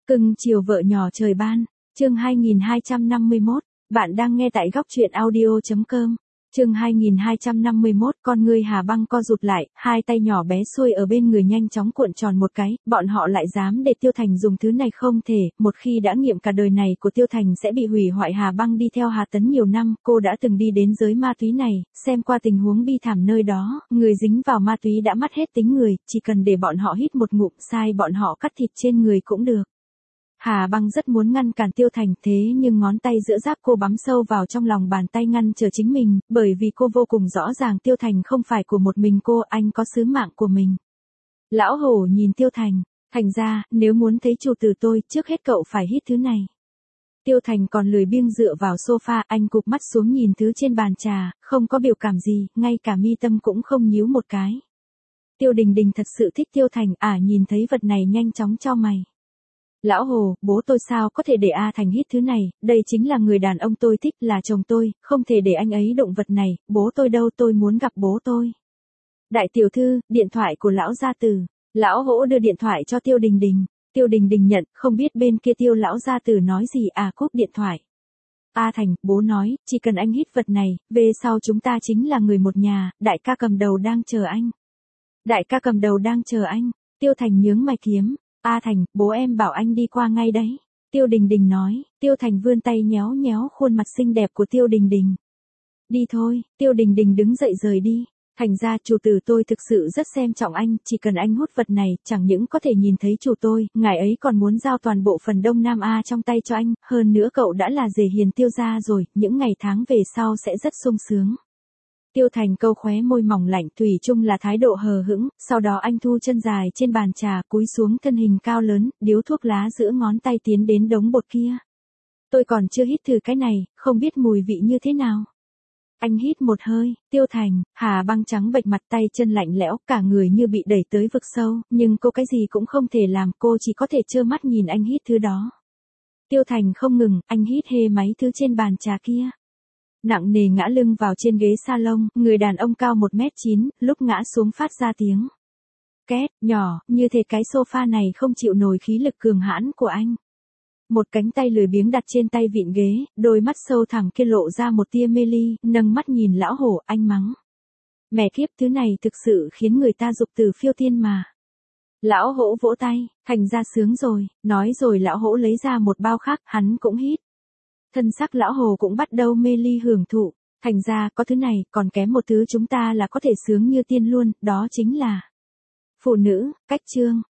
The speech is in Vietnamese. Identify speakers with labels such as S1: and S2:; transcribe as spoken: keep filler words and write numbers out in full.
S1: Cưng chiều vợ nhỏ trời ban, chương hai nghìn hai trăm năm mươi mốt, bạn đang nghe tại góc truyện audio chấm com. Chương hai nghìn hai trăm năm mươi mốt, con ngươi Hà Băng co rụt lại, hai tay nhỏ bé xuôi ở bên người nhanh chóng cuộn tròn một cái, bọn họ lại dám để Tiêu Thành dùng thứ này không thể, một khi đã nghiệm cả đời này của Tiêu Thành sẽ bị hủy hoại. Hà Băng đi theo Hà Tấn nhiều năm, cô đã từng đi đến giới ma túy này, xem qua tình huống bi thảm nơi đó, người dính vào ma túy đã mất hết tính người, chỉ cần để bọn họ hít một ngụm sai bọn họ cắt thịt trên người cũng được. Hà Băng rất muốn ngăn cản Tiêu Thành thế nhưng ngón tay giữa giáp cô bám sâu vào trong lòng bàn tay ngăn trở chính mình, bởi vì cô vô cùng rõ ràng Tiêu Thành không phải của một mình cô, anh có sứ mạng của mình. Lão hổ nhìn Tiêu Thành, thành ra, nếu muốn thấy chủ tử tôi, trước hết cậu phải hít thứ này. Tiêu Thành còn lười biếng dựa vào sofa, anh cụp mắt xuống nhìn thứ trên bàn trà, không có biểu cảm gì, ngay cả mi tâm cũng không nhíu một cái. Tiêu Đình Đình thật sự thích Tiêu Thành, à nhìn thấy vật này nhanh chóng chau mày. Lão Hồ, bố tôi sao có thể để A Thành hít thứ này, đây chính là người đàn ông tôi thích, là chồng tôi, không thể để anh ấy động vật này, bố tôi đâu, tôi muốn gặp bố tôi. Đại tiểu thư, điện thoại của lão gia tử. Lão Hỗ đưa điện thoại cho Tiêu Đình Đình. Tiêu Đình Đình nhận, không biết bên kia Tiêu lão gia tử nói gì, à cúp điện thoại. A Thành, bố nói, chỉ cần anh hít vật này, về sau chúng ta chính là người một nhà, đại ca cầm đầu đang chờ anh. Đại ca cầm đầu đang chờ anh. Tiêu Thành nhướng mày kiếm. A Thành, bố em bảo anh đi qua ngay đấy. Tiêu Đình Đình nói. Tiêu Thành vươn tay nhéo nhéo khuôn mặt xinh đẹp của Tiêu Đình Đình. Đi thôi. Tiêu Đình Đình đứng dậy rời đi. Thành ra chủ tử tôi thực sự rất xem trọng anh, chỉ cần anh hút vật này, chẳng những có thể nhìn thấy chủ tôi, ngài ấy còn muốn giao toàn bộ phần Đông Nam A trong tay cho anh, hơn nữa cậu đã là rể hiền Tiêu gia rồi, những ngày tháng về sau sẽ rất sung sướng. Tiêu Thành câu khóe môi mỏng lạnh, thủy chung là thái độ hờ hững, sau đó anh thu chân dài trên bàn trà, cúi xuống thân hình cao lớn, điếu thuốc lá giữa ngón tay tiến đến đống bột kia. Tôi còn chưa hít thử cái này, không biết mùi vị như thế nào. Anh hít một hơi. Tiêu Thành. Hà Băng trắng bệch mặt, tay chân lạnh lẽo, cả người như bị đẩy tới vực sâu, nhưng cô cái gì cũng không thể làm, cô chỉ có thể trơ mắt nhìn anh hít thứ đó. Tiêu Thành không ngừng, anh hít hê máy thứ trên bàn trà kia. Nặng nề ngã lưng vào trên ghế salon, người đàn ông cao một mét chín, lúc ngã xuống phát ra tiếng két nhỏ, như thể cái sofa này không chịu nổi khí lực cường hãn của anh. Một cánh tay lười biếng đặt trên tay vịn ghế, đôi mắt sâu thẳm kia lộ ra một tia mê ly, nâng mắt nhìn lão hổ, anh mắng. Mẹ kiếp, thứ này thực sự khiến người ta dục từ phiêu tiên mà. Lão hổ vỗ tay, thành ra sướng rồi, nói rồi lão hổ lấy ra một bao khác, hắn cũng hít. Thân sắc lão hồ cũng bắt đầu mê ly hưởng thụ, thành ra có thứ này, còn kém một thứ chúng ta là có thể sướng như tiên luôn, đó chính là phụ nữ. Cách chương.